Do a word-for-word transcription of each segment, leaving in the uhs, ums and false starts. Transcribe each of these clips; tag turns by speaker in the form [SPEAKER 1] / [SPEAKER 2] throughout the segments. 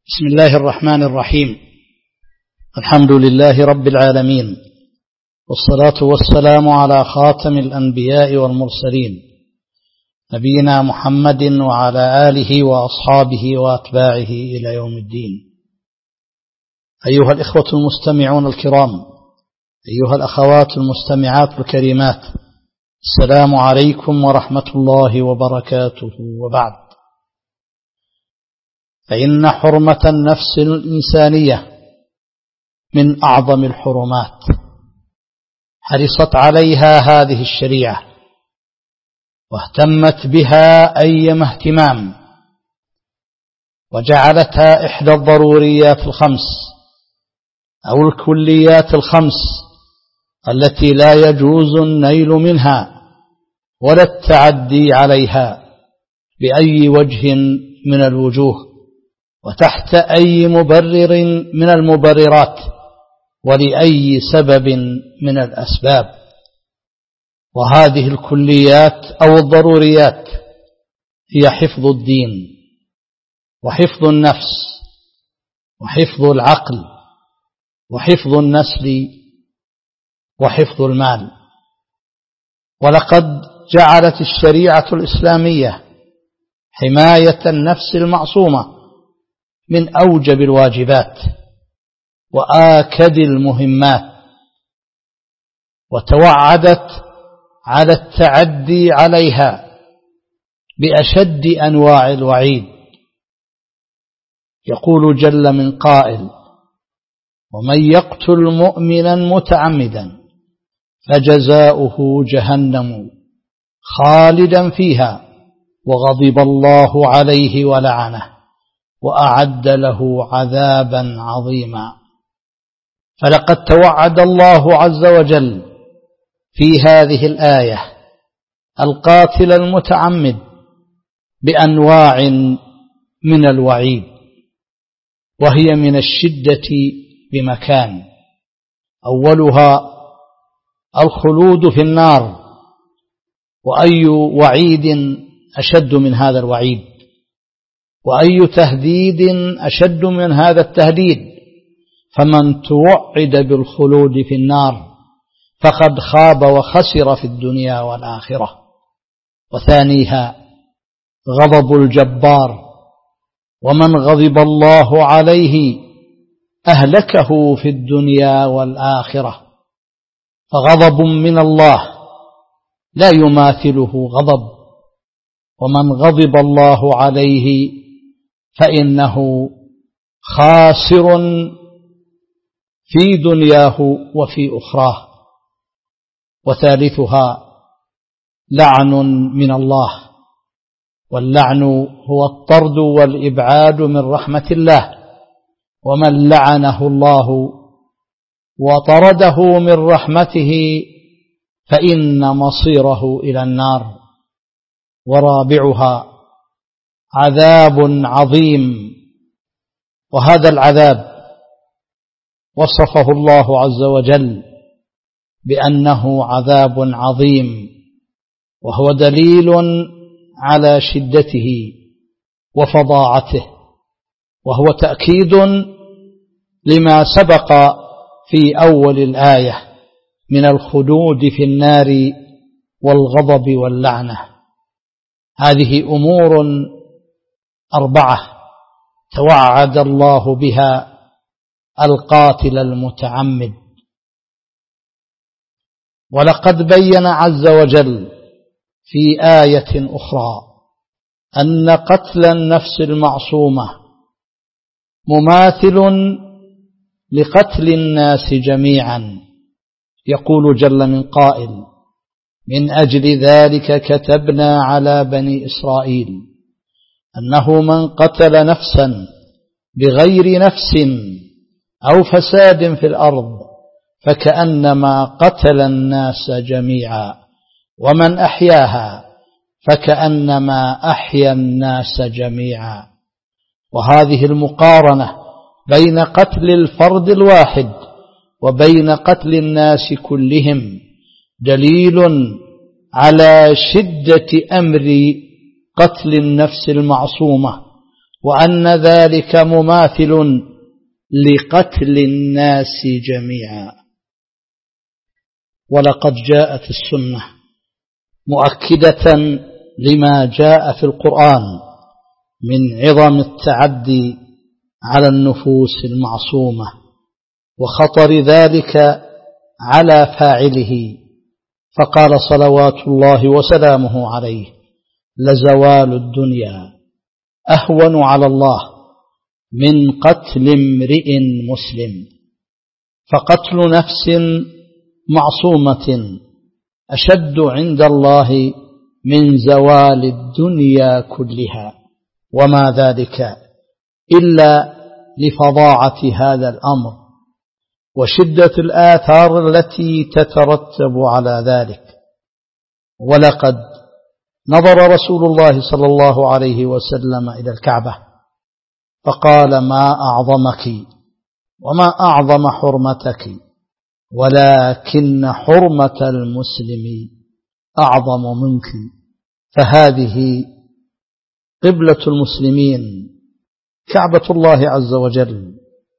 [SPEAKER 1] بسم الله الرحمن الرحيم. الحمد لله رب العالمين، والصلاة والسلام على خاتم الأنبياء والمرسلين نبينا محمد وعلى آله وأصحابه وأتباعه إلى يوم الدين. أيها الإخوة المستمعون الكرام، أيها الأخوات المستمعات الكريمات، السلام عليكم ورحمة الله وبركاته. وبعد، فإن حرمة النفس الإنسانية من أعظم الحرمات، حرصت عليها هذه الشريعة واهتمت بها أيما اهتمام، وجعلتها إحدى الضروريات الخمس أو الكليات الخمس التي لا يجوز النيل منها ولا التعدي عليها بأي وجه من الوجوه وتحت أي مبرر من المبررات ولأي سبب من الأسباب. وهذه الكليات أو الضروريات هي حفظ الدين، وحفظ النفس، وحفظ العقل، وحفظ النسل، وحفظ المال. ولقد جعلت الشريعة الإسلامية حماية النفس المعصومة من أوجب الواجبات وآكد المهمات، وتوعدت على التعدي عليها بأشد أنواع الوعيد. يقول جل من قائل: ومن يقتل مؤمنا متعمدا فجزاؤه جهنم خالدا فيها وغضب الله عليه ولعنه وأعد له عذابا عظيما. فلقد توعد الله عز وجل في هذه الآية القاتل المتعمد بأنواع من الوعيد، وهي من الشدة بمكان. أولها الخلود في النار، وأي وعيد أشد من هذا الوعيد، وأي تهديد أشد من هذا التهديد. فمن توعد بالخلود في النار فقد خاب وخسر في الدنيا والآخرة. وثانيها غضب الجبار، ومن غضب الله عليه أهلكه في الدنيا والآخرة. فغضب من الله لا يماثله غضب، ومن غضب الله عليه فإنه خاسر في دنياه وفي أخراه. وثالثها لعن من الله، واللعن هو الطرد والإبعاد من رحمة الله. ومن لعنه الله وطرده من رحمته فإن مصيره إلى النار. ورابعها عذاب عظيم، وهذا العذاب وصفه الله عز وجل بأنه عذاب عظيم، وهو دليل على شدته وفظاعته، وهو تأكيد لما سبق في أول الآية من الخلود في النار والغضب واللعنة. هذه أمور أربعة توعد الله بها القاتل المتعمد. ولقد بين عز وجل في آية أخرى أن قتل النفس المعصومة مماثل لقتل الناس جميعا. يقول جل من قائل: من أجل ذلك كتبنا على بني إسرائيل أنه من قتل نفسا بغير نفس أو فساد في الأرض فكأنما قتل الناس جميعا، ومن أحياها فكأنما أحيا الناس جميعا. وهذه المقارنة بين قتل الفرد الواحد وبين قتل الناس كلهم دليل على شدة أمر قتل النفس المعصومة وأن ذلك مماثل لقتل الناس جميعا. ولقد جاءت السنة مؤكدة لما جاء في القرآن من عظم التعدي على النفوس المعصومة وخطر ذلك على فاعله، فقال صلوات الله وسلامه عليه: لزوال الدنيا أهون على الله من قتل امرئ مسلم، فقتل نفس معصومة أشد عند الله من زوال الدنيا كلها، وما ذلك إلا لفظاعة هذا الأمر وشدة الآثار التي تترتب على ذلك. ولقد نظر رسول الله صلى الله عليه وسلم إلى الكعبة فقال: ما أعظمك وما أعظم حرمتك، ولكن حرمة المسلم أعظم منك. فهذه قبلة المسلمين، كعبة الله عز وجل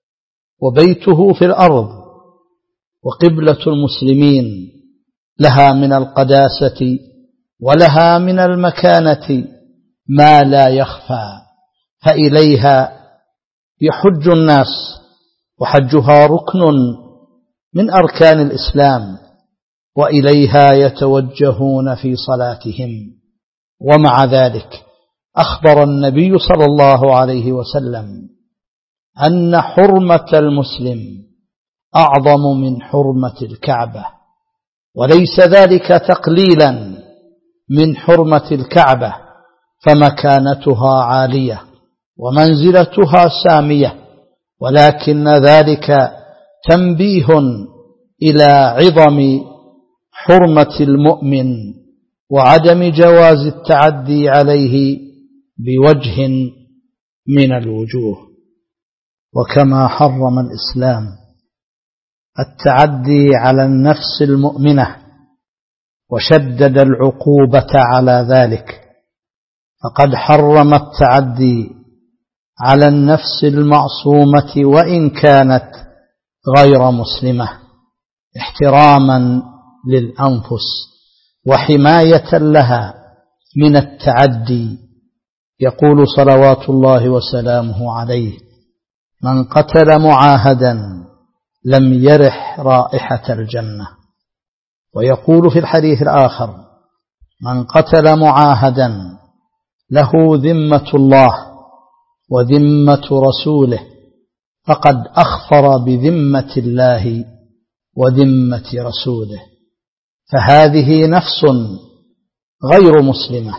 [SPEAKER 1] وبيته في الأرض، وقبلة المسلمين لها من القداسة ولها من المكانة ما لا يخفى، فإليها يحج الناس، وحجها ركن من أركان الإسلام، وإليها يتوجهون في صلاتهم. ومع ذلك أخبر النبي صلى الله عليه وسلم أن حرمة المسلم أعظم من حرمة الكعبة، وليس ذلك تقليلا من حرمة الكعبة، فمكانتها عالية ومنزلتها سامية، ولكن ذلك تنبيه إلى عظم حرمة المؤمن وعدم جواز التعدي عليه بوجه من الوجوه. وكما حرم الإسلام التعدي على النفس المؤمنة وشدد العقوبة على ذلك، فقد حرم التعدي على النفس المعصومة وإن كانت غير مسلمة، احتراما للأنفس وحماية لها من التعدي. يقول صلوات الله وسلامه عليه: من قتل معاهدا لم يرح رائحة الجنة. ويقول في الحديث الآخر: من قتل معاهدا له ذمة الله وذمة رسوله فقد أخفر بذمة الله وذمة رسوله. فهذه نفس غير مسلمة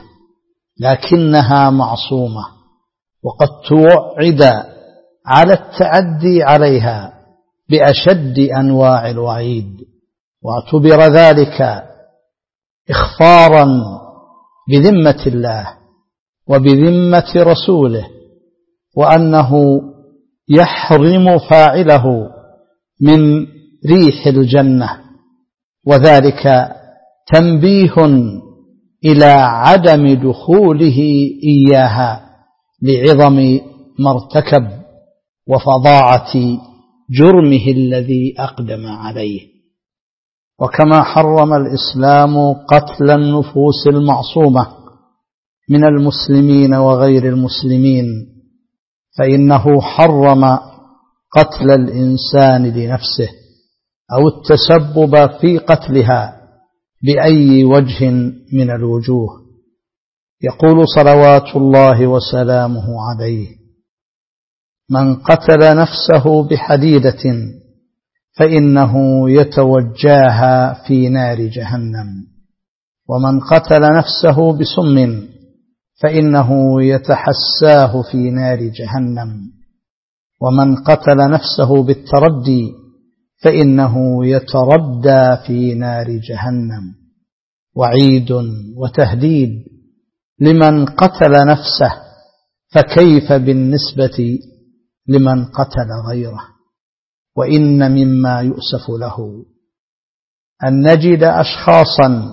[SPEAKER 1] لكنها معصومة، وقد توعد على التعدي عليها بأشد أنواع الوعيد، واعتبر ذلك إخفارا بذمة الله وبذمة رسوله، وأنه يحرم فاعله من ريح الجنة، وذلك تنبيه إلى عدم دخوله إياها لعظم ما ارتكب وفظاعة جرمه الذي أقدم عليه. وكما حرم الإسلام قتل النفوس المعصومة من المسلمين وغير المسلمين، فإنه حرم قتل الإنسان لنفسه أو التسبب في قتلها بأي وجه من الوجوه. يقول صلوات الله وسلامه عليه: من قتل نفسه بحديدة فإنه يتوجاها في نار جهنم، ومن قتل نفسه بسم فإنه يتحساه في نار جهنم، ومن قتل نفسه بالتردي فإنه يتردى في نار جهنم. وعيد وتهديد لمن قتل نفسه، فكيف بالنسبة لمن قتل غيره؟ وإن مما يؤسف له أن نجد أشخاصا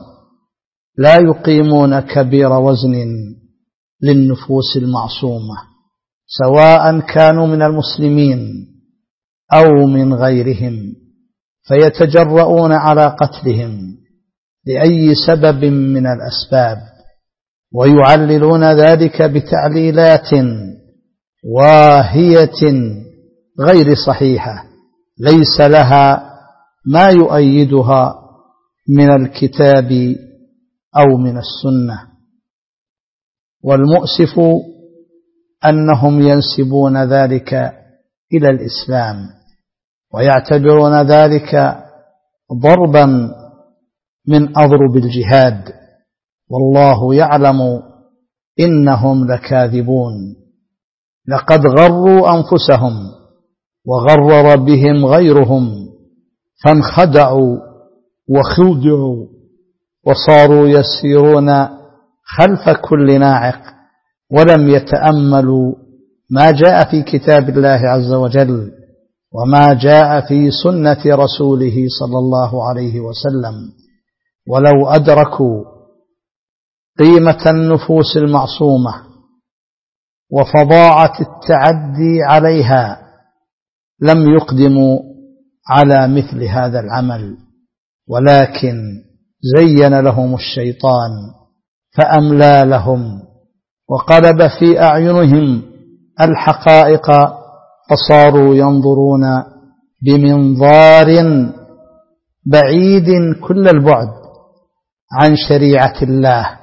[SPEAKER 1] لا يقيمون كبير وزن للنفوس المعصومة سواء كانوا من المسلمين أو من غيرهم، فيتجرؤون على قتلهم لأي سبب من الأسباب، ويعللون ذلك بتعليلات واهية غير صحيحة ليس لها ما يؤيدها من الكتاب أو من السنة. والمؤسف أنهم ينسبون ذلك إلى الإسلام ويعتبرون ذلك ضربا من أضرب الجهاد، والله يعلم إنهم لكاذبون. لقد غروا أنفسهم وغرر بهم غيرهم، فانخدعوا وخدعوا وصاروا يسيرون خلف كل ناعق، ولم يتأملوا ما جاء في كتاب الله عز وجل وما جاء في سنة رسوله صلى الله عليه وسلم. ولو أدركوا قيمة النفوس المعصومة وفظاعة التعدي عليها لم يقدموا على مثل هذا العمل، ولكن زين لهم الشيطان فأملى لهم وقلب في أعينهم الحقائق، فصاروا ينظرون بمنظار بعيد كل البعد عن شريعة الله،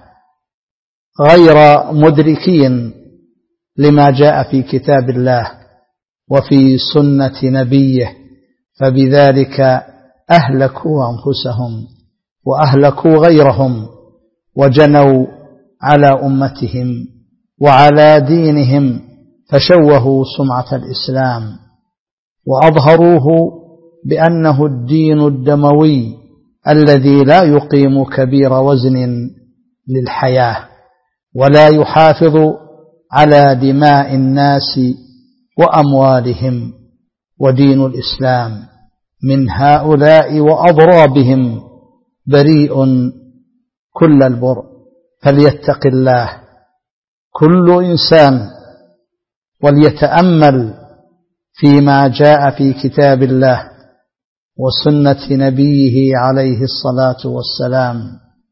[SPEAKER 1] غير مدركين لما جاء في كتاب الله وفي سنة نبيه، فبذلك أهلكوا أنفسهم وأهلكوا غيرهم، وجنوا على أمتهم وعلى دينهم، فشوهوا سمعة الإسلام وأظهروه بأنه الدين الدموي الذي لا يقيم كبير وزن للحياة ولا يحافظ على دماء الناس وأموالهم. ودين الإسلام من هؤلاء وأضرابهم بريء كل البر، فليتق الله كل إنسان وليتأمل فيما جاء في كتاب الله وسنة نبيه عليه الصلاة والسلام،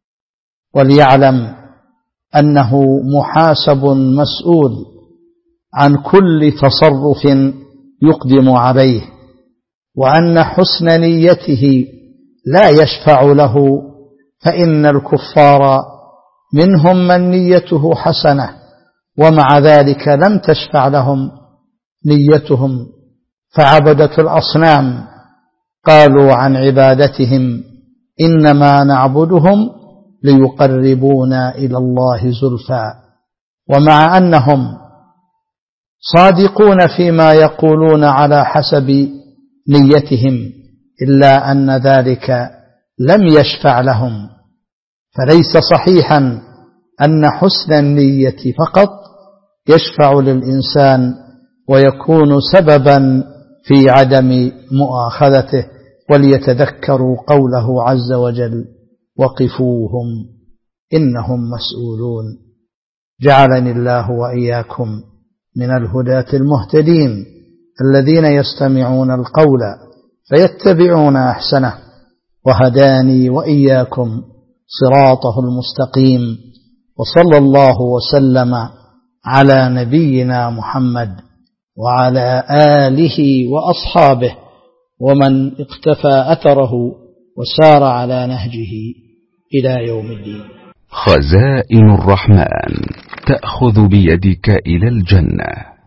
[SPEAKER 1] وليعلم أنه محاسب مسؤول عن كل تصرف يقدم عليه، وأن حسن نيته لا يشفع له، فإن الكفار منهم من نيته حسنة ومع ذلك لم تشفع لهم نيتهم، فعبدة الأصنام قالوا عن عبادتهم إنما نعبدهم ليقربونا إلى الله زلفى، ومع أنهم صادقون فيما يقولون على حسب نيتهم إلا أن ذلك لم يشفع لهم. فليس صحيحا أن حسن النية فقط يشفع للإنسان ويكون سببا في عدم مؤاخذته، وليتذكروا قوله عز وجل وقفوهم إنهم مسؤولون. جعلني الله وإياكم من الهداة المهتدين الذين يستمعون القول فيتبعون أحسنه، وهداني وإياكم صراطه المستقيم، وصلى الله وسلم على نبينا محمد وعلى آله وأصحابه ومن اقتفى أثره وسار على نهجه إلى يوم الدين.
[SPEAKER 2] خزائن الرحمن تأخذ بيدك إلى الجنة.